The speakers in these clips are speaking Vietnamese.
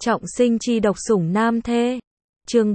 Trọng sinh chi độc sủng nam thê. Chương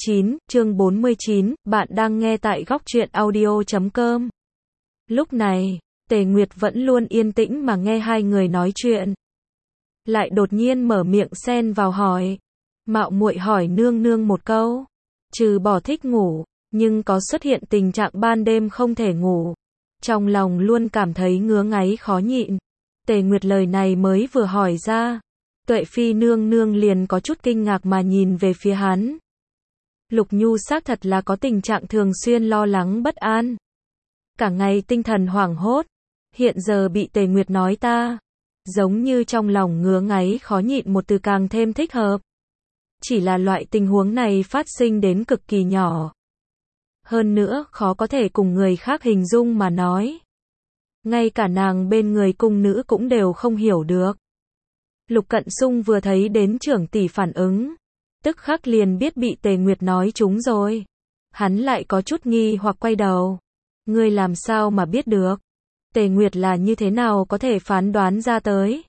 49, bạn đang nghe tại góc truyện audio.com. Lúc này, Tề Nguyệt vẫn luôn yên tĩnh mà nghe hai người nói chuyện. Lại đột nhiên mở miệng xen vào hỏi. Mạo muội hỏi nương nương một câu. Trừ bỏ thích ngủ, nhưng có xuất hiện tình trạng ban đêm không thể ngủ. Trong lòng luôn cảm thấy ngứa ngáy khó nhịn. Tề Nguyệt lời này mới vừa hỏi ra. Tuệ Phi nương nương liền có chút kinh ngạc mà nhìn về phía hắn. Lục Nhu xác thật là có tình trạng thường xuyên lo lắng bất an. Cả ngày tinh thần hoảng hốt. Hiện giờ bị Tề Nguyệt nói ta. Giống như trong lòng ngứa ngáy khó nhịn một từ càng thêm thích hợp. Chỉ là loại tình huống này phát sinh đến cực kỳ nhỏ. Hơn nữa khó có thể cùng người khác hình dung mà nói. Ngay cả nàng bên người cung nữ cũng đều không hiểu được. Lục Cận Sung vừa thấy đến trưởng tỷ phản ứng, tức khắc liền biết bị Tề Nguyệt nói trúng rồi. Hắn lại có chút nghi hoặc quay đầu. Ngươi làm sao mà biết được? Tề Nguyệt là như thế nào có thể phán đoán ra tới?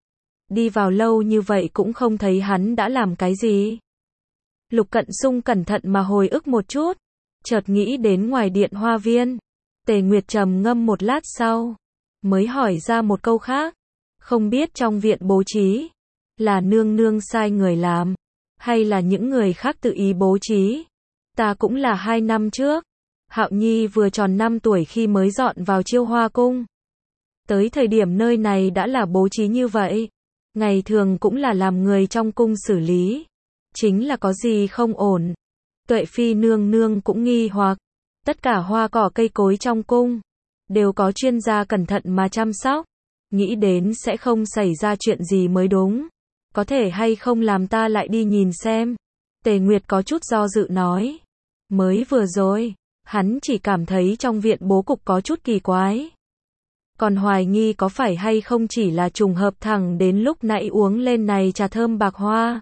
Đi vào lâu như vậy cũng không thấy hắn đã làm cái gì. Lục Cận Sung cẩn thận mà hồi ức một chút, chợt nghĩ đến ngoài điện hoa viên. Tề Nguyệt trầm ngâm một lát sau, mới hỏi ra một câu khác. Không biết trong viện bố trí, là nương nương sai người làm, hay là những người khác tự ý bố trí. Ta cũng là 2 năm trước, Hạo Nhi vừa tròn 5 tuổi khi mới dọn vào Chiêu Hoa cung. Tới thời điểm nơi này đã là bố trí như vậy. Ngày thường cũng là làm người trong cung xử lý. Chính là có gì không ổn. Tuệ Phi nương nương cũng nghi hoặc. Tất cả hoa cỏ cây cối trong cung đều có chuyên gia cẩn thận mà chăm sóc. Nghĩ đến sẽ không xảy ra chuyện gì mới đúng. Có thể hay không làm ta lại đi nhìn xem. Tề Nguyệt có chút do dự nói. Mới vừa rồi, hắn chỉ cảm thấy trong viện bố cục có chút kỳ quái. Còn hoài nghi có phải hay không chỉ là trùng hợp thẳng đến lúc nãy uống lên này trà thơm bạc hoa.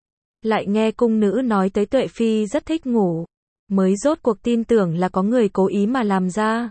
Lại nghe cung nữ nói tới Tuệ Phi rất thích ngủ. Mới rốt cuộc tin tưởng là có người cố ý mà làm ra.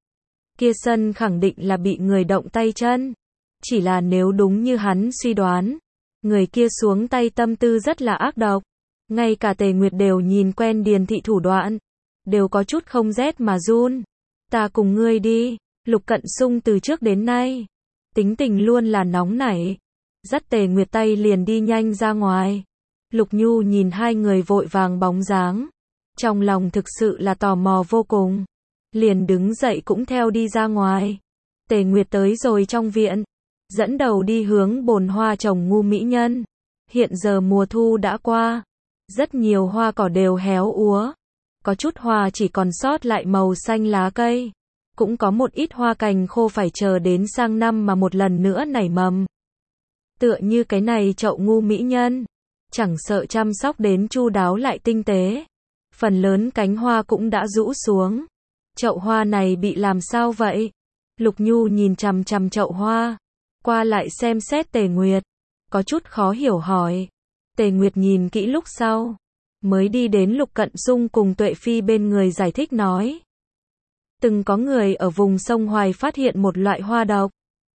Kia sân khẳng định là bị người động tay chân. Chỉ là nếu đúng như hắn suy đoán, người kia xuống tay tâm tư rất là ác độc. Ngay cả Tề Nguyệt đều nhìn quen Điền thị thủ đoạn, đều có chút không rét mà run. Ta cùng ngươi đi. Lục Cận Sung từ trước đến nay, tính tình luôn là nóng nảy. Dắt Tề Nguyệt tay liền đi nhanh ra ngoài. Lục Nhu nhìn hai người vội vàng bóng dáng. Trong lòng thực sự là tò mò vô cùng. Liền đứng dậy cũng theo đi ra ngoài. Tề Nguyệt tới rồi trong viện, dẫn đầu đi hướng bồn hoa trồng ngu mỹ nhân. Hiện giờ mùa thu đã qua, rất nhiều hoa cỏ đều héo úa. Có chút hoa chỉ còn sót lại màu xanh lá cây. Cũng có một ít hoa cành khô phải chờ đến sang năm mà một lần nữa nảy mầm. Tựa như cái này chậu ngu mỹ nhân, chẳng sợ chăm sóc đến chu đáo lại tinh tế. Phần lớn cánh hoa cũng đã rũ xuống. Chậu hoa này bị làm sao vậy? Lục Nhu nhìn chằm chằm chậu hoa, qua lại xem xét Tề Nguyệt, có chút khó hiểu hỏi. Tề Nguyệt nhìn kỹ lúc sau, mới đi đến Lục Cận Sung cùng Tuệ Phi bên người giải thích nói. Từng có người ở vùng sông Hoài phát hiện một loại hoa độc.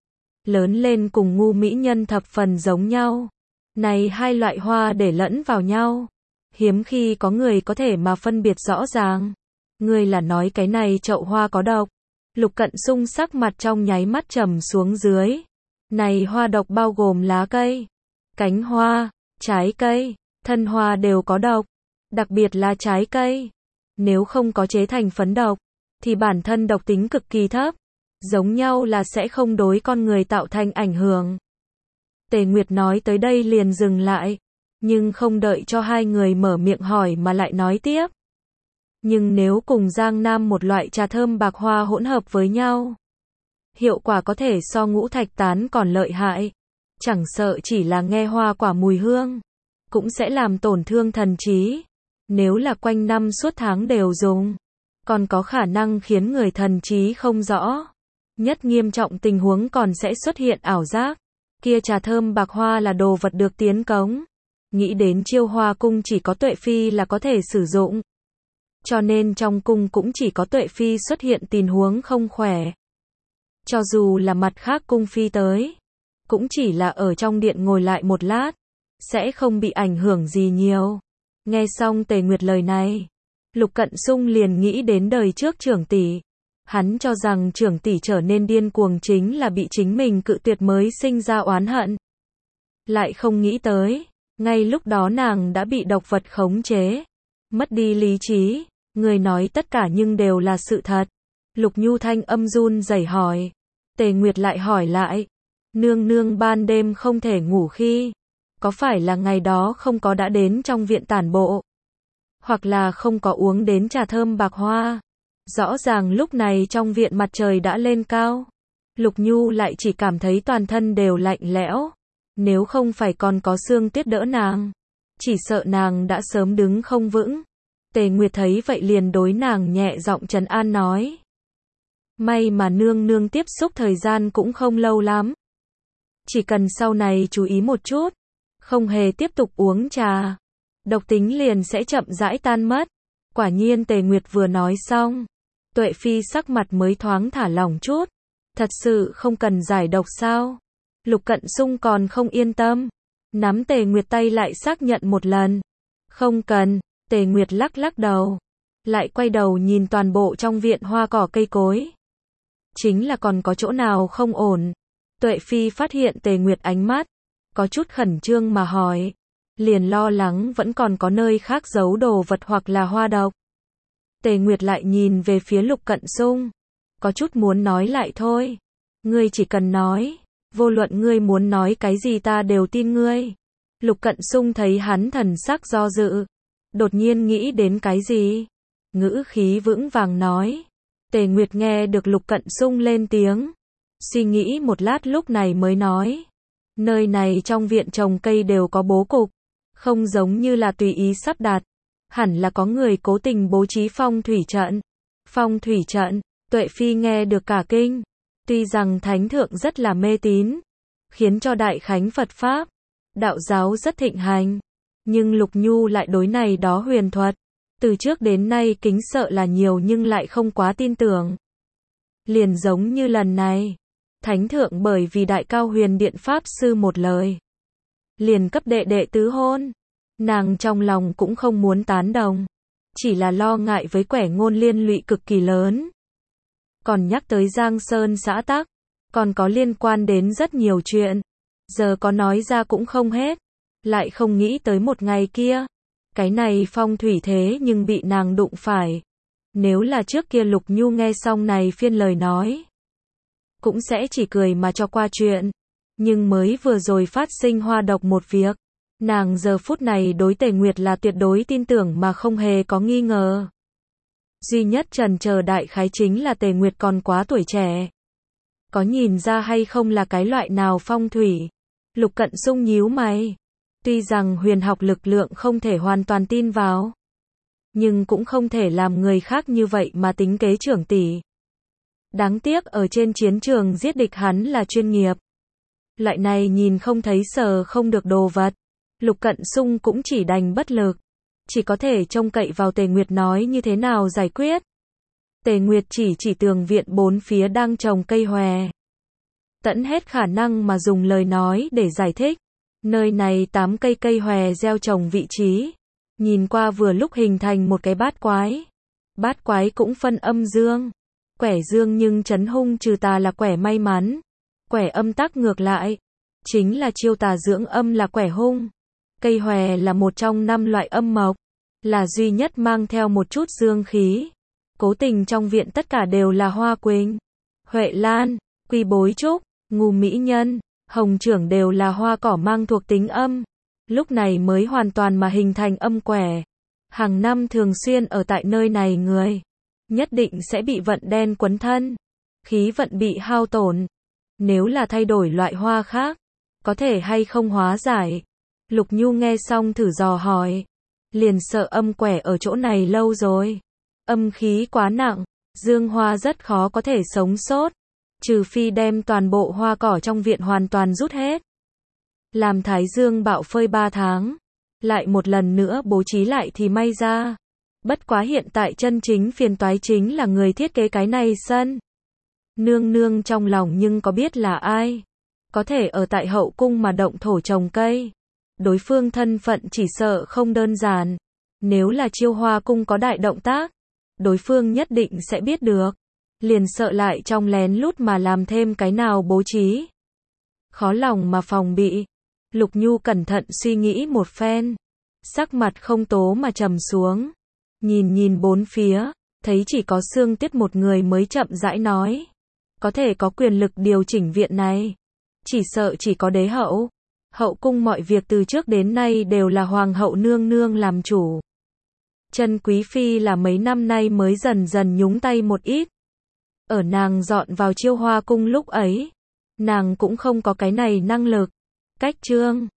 Lớn lên cùng ngu mỹ nhân thập phần giống nhau. Này hai loại hoa để lẫn vào nhau. Hiếm khi có người có thể mà phân biệt rõ ràng. Ngươi là nói cái này chậu hoa có độc. Lục Cận Sung sắc mặt trong nháy mắt trầm xuống dưới. Này hoa độc bao gồm lá cây, cánh hoa, trái cây, thân hoa đều có độc. Đặc biệt là trái cây. Nếu không có chế thành phấn độc, thì bản thân độc tính cực kỳ thấp. Giống nhau là sẽ không đối con người tạo thành ảnh hưởng. Tề Nguyệt nói tới đây liền dừng lại. Nhưng không đợi cho hai người mở miệng hỏi mà lại nói tiếp. Nhưng nếu cùng Giang Nam một loại trà thơm bạc hoa hỗn hợp với nhau, hiệu quả có thể so ngũ thạch tán còn lợi hại. Chẳng sợ chỉ là nghe hoa quả mùi hương, cũng sẽ làm tổn thương thần trí. Nếu là quanh năm suốt tháng đều dùng, còn có khả năng khiến người thần trí không rõ. Nhất nghiêm trọng tình huống còn sẽ xuất hiện ảo giác. Kia trà thơm bạc hoa là đồ vật được tiến cống. Nghĩ đến Chiêu Hoa cung chỉ có Tuệ Phi là có thể sử dụng. Cho nên trong cung cũng chỉ có Tuệ Phi xuất hiện tình huống không khỏe. Cho dù là mặt khác cung phi tới, cũng chỉ là ở trong điện ngồi lại một lát, sẽ không bị ảnh hưởng gì nhiều. Nghe xong Tề Nguyệt lời này, Lục Cận Sung liền nghĩ đến đời trước trưởng tỷ. Hắn cho rằng trưởng tỷ trở nên điên cuồng chính là bị chính mình cự tuyệt mới sinh ra oán hận. Lại không nghĩ tới, ngay lúc đó nàng đã bị độc vật khống chế, mất đi lý trí. Người nói tất cả nhưng đều là sự thật. Lục Nhu thanh âm run rẩy hỏi. Tề Nguyệt lại hỏi lại. Nương nương ban đêm không thể ngủ khi, có phải là ngày đó không có đã đến trong viện tản bộ? Hoặc là không có uống đến trà thơm bạc hoa? Rõ ràng lúc này trong viện mặt trời đã lên cao. Lục Nhu lại chỉ cảm thấy toàn thân đều lạnh lẽo. Nếu không phải còn có sương tuyết đỡ nàng, chỉ sợ nàng đã sớm đứng không vững. Tề Nguyệt thấy vậy liền đối nàng nhẹ giọng trấn an nói. May mà nương nương tiếp xúc thời gian cũng không lâu lắm. Chỉ cần sau này chú ý một chút, không hề tiếp tục uống trà, độc tính liền sẽ chậm rãi tan mất. Quả nhiên Tề Nguyệt vừa nói xong, Tuệ Phi sắc mặt mới thoáng thả lỏng chút. Thật sự không cần giải độc sao? Lục Cận Sung còn không yên tâm, nắm Tề Nguyệt tay lại xác nhận một lần. Không cần. Tề Nguyệt lắc lắc đầu, lại quay đầu nhìn toàn bộ trong viện hoa cỏ cây cối. Chính là còn có chỗ nào không ổn. Tuệ Phi phát hiện Tề Nguyệt ánh mắt có chút khẩn trương mà hỏi, liền lo lắng vẫn còn có nơi khác giấu đồ vật hoặc là hoa độc. Tề Nguyệt lại nhìn về phía Lục Cận Sung, có chút muốn nói lại thôi. Ngươi chỉ cần nói, vô luận ngươi muốn nói cái gì ta đều tin ngươi. Lục Cận Sung thấy hắn thần sắc do dự, đột nhiên nghĩ đến cái gì, ngữ khí vững vàng nói. Tề Nguyệt nghe được Lục Cận Sung lên tiếng, suy nghĩ một lát lúc này mới nói. Nơi này trong viện trồng cây đều có bố cục, không giống như là tùy ý sắp đặt, hẳn là có người cố tình bố trí phong thủy trận. Phong thủy trận? Tuệ Phi nghe được cả kinh. Tuy rằng Thánh Thượng rất là mê tín, khiến cho Đại Khánh Phật Pháp, đạo giáo rất thịnh hành, nhưng Lục Nhu lại đối này đó huyền thuật, từ trước đến nay kính sợ là nhiều nhưng lại không quá tin tưởng. Liền giống như lần này, Thánh Thượng bởi vì Đại Cao Huyền Điện Pháp Sư một lời, liền cấp đệ đệ tứ hôn. Nàng trong lòng cũng không muốn tán đồng, chỉ là lo ngại với quẻ ngôn liên lụy cực kỳ lớn. Còn nhắc tới Giang Sơn xã tắc, còn có liên quan đến rất nhiều chuyện, giờ có nói ra cũng không hết. Lại không nghĩ tới một ngày kia, cái này phong thủy thế nhưng bị nàng đụng phải. Nếu là trước kia Lục Nhu nghe xong này phiên lời nói, cũng sẽ chỉ cười mà cho qua chuyện. Nhưng mới vừa rồi phát sinh hoa độc một việc, nàng giờ phút này đối Tề Nguyệt là tuyệt đối tin tưởng mà không hề có nghi ngờ. Duy nhất chần chờ đại khái chính là Tề Nguyệt còn quá tuổi trẻ, có nhìn ra hay không là cái loại nào phong thủy. Lục Cận Sung nhíu mày. Tuy rằng huyền học lực lượng không thể hoàn toàn tin vào, nhưng cũng không thể làm người khác như vậy mà tính kế trưởng tỷ. Đáng tiếc ở trên chiến trường giết địch hắn là chuyên nghiệp. Loại này nhìn không thấy sờ không được đồ vật, Lục Cận Sung cũng chỉ đành bất lực, chỉ có thể trông cậy vào Tề Nguyệt nói như thế nào giải quyết. Tề Nguyệt chỉ tường viện bốn phía đang trồng cây hòe, tận hết khả năng mà dùng lời nói để giải thích. Nơi này 8 cây hòe gieo trồng vị trí, nhìn qua vừa lúc hình thành một cái bát quái. Bát quái cũng phân âm dương, quẻ dương nhưng trấn hung trừ tà là quẻ may mắn, quẻ âm tắc ngược lại, chính là chiêu tà dưỡng âm là quẻ hung. Cây hòe là một trong 5 loại âm mộc, là duy nhất mang theo một chút dương khí. Cố tình trong viện tất cả đều là hoa quỳnh, huệ lan, quy bối trúc, ngù mỹ nhân, hồng trưởng đều là hoa cỏ mang thuộc tính âm. Lúc này mới hoàn toàn mà hình thành âm quẻ. Hàng năm thường xuyên ở tại nơi này người, nhất định sẽ bị vận đen quấn thân, khí vận bị hao tổn. Nếu là thay đổi loại hoa khác, có thể hay không hóa giải? Lục Nhu nghe xong thử dò hỏi, liền sợ âm quẻ ở chỗ này lâu rồi, âm khí quá nặng, dương hoa rất khó có thể sống sót, trừ phi đem toàn bộ hoa cỏ trong viện hoàn toàn rút hết. Làm thái dương bạo phơi 3 tháng, lại một lần nữa bố trí lại thì may ra. Bất quá hiện tại chân chính phiền toái chính là người thiết kế cái này sân. Nương nương trong lòng nhưng có biết là ai có thể ở tại hậu cung mà động thổ trồng cây. đối phương thân phận chỉ sợ không đơn giản. Nếu là Chiêu Hoa cung có đại động tác, đối phương nhất định sẽ biết được. Liền sợ lại trong lén lút mà làm thêm cái nào bố trí. Khó lòng mà phòng bị. Lục Nhu cẩn thận suy nghĩ một phen. Sắc mặt không tố mà trầm xuống. Nhìn bốn phía, thấy chỉ có Sương Tuyết một người mới chậm rãi nói. Có thể có quyền lực điều chỉnh viện này. Chỉ sợ chỉ có đế hậu. Hậu cung mọi việc từ trước đến nay đều là hoàng hậu nương nương làm chủ. Chân quý phi là mấy năm nay mới dần dần nhúng tay một ít. Ở nàng dọn vào Chiêu Hoa cung lúc ấy, nàng cũng không có cái này năng lực. Cách chương